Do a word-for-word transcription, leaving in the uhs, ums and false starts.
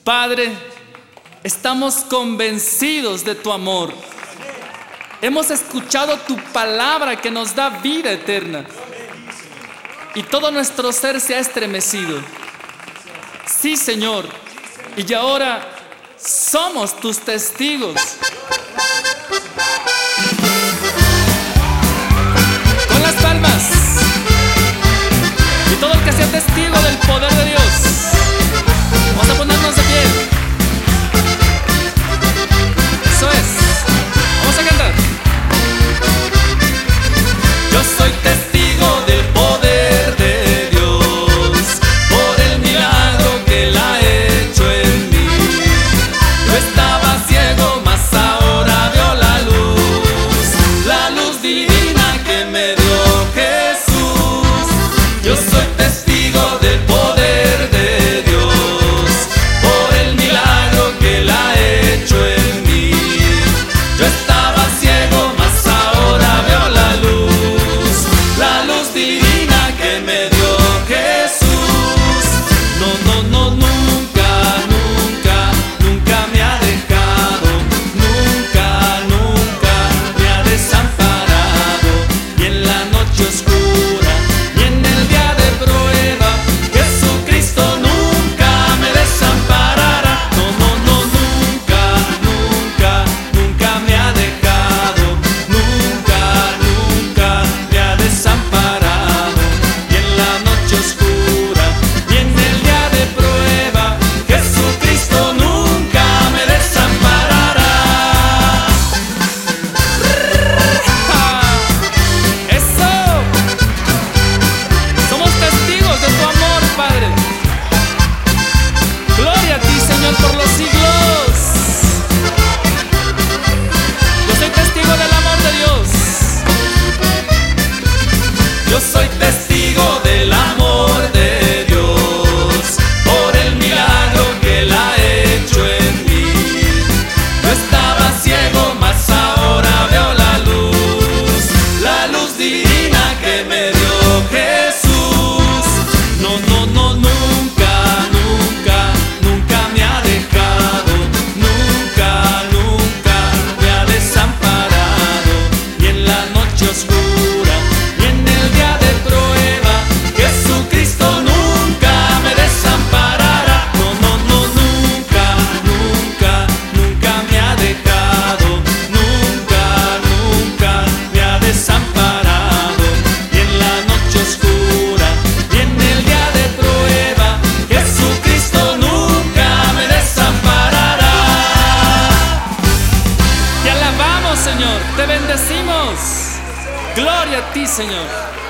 Padre, estamos convencidos de tu amor. Hemos escuchado tu palabra que nos da vida eterna. Y todo nuestro ser se ha estremecido. Sí, Señor. Y ahora somos tus testigos. Con las palmas. Y todo el que sea testigo del poder de Dios. Vamos a ponernos de pie. Eso es. Vamos a cantar. Yo soy testigo del poder de Dios, por el milagro que Él ha hecho en mí. Yo estaba ciego, mas ahora veo la luz, la luz divina que me dio Jesús. Yo soy testigo del poder de Dios, por el milagro que Él ha hecho en mí. Yo estaba ciego, mas ahora veo la luz, la luz divina que me dio Jesús. No, no, no, nunca, nunca, nunca me ha dejado, nunca, nunca me ha desamparado. Y en la noche oscura y en el día de prueba, Jesucristo nunca me desamparará. No, no, no, nunca, nunca, nunca me ha dejado, nunca, nunca me ha desamparado. Y en la noche oscura y en el día de prueba, Jesucristo nunca me desamparará. ¡Eso! Somos testigos de tu amor, Padre. Gloria a ti, Señor, por los siglos. Yo soy testigo del amor de Dios. Yo soy testigo del amor de Dios, por el milagro que Él ha hecho en mí. Yo estaba ciego, mas ahora veo la luz, la luz divina que me dio Jesús. No, no, no, nunca, nunca, nunca me ha dejado, nunca, nunca me ha desamparado. Y en la noche oscura y en el día de prueba, Jesucristo nunca me desamparará. No, no, no, nunca, nunca, nunca me ha dejado, nunca, nunca me ha desamparado. Y en la noche oscura y en el día de prueba, Jesucristo nunca me desamparará. Te alabamos, Señor, te bendecimos. Gloria a ti, Señor.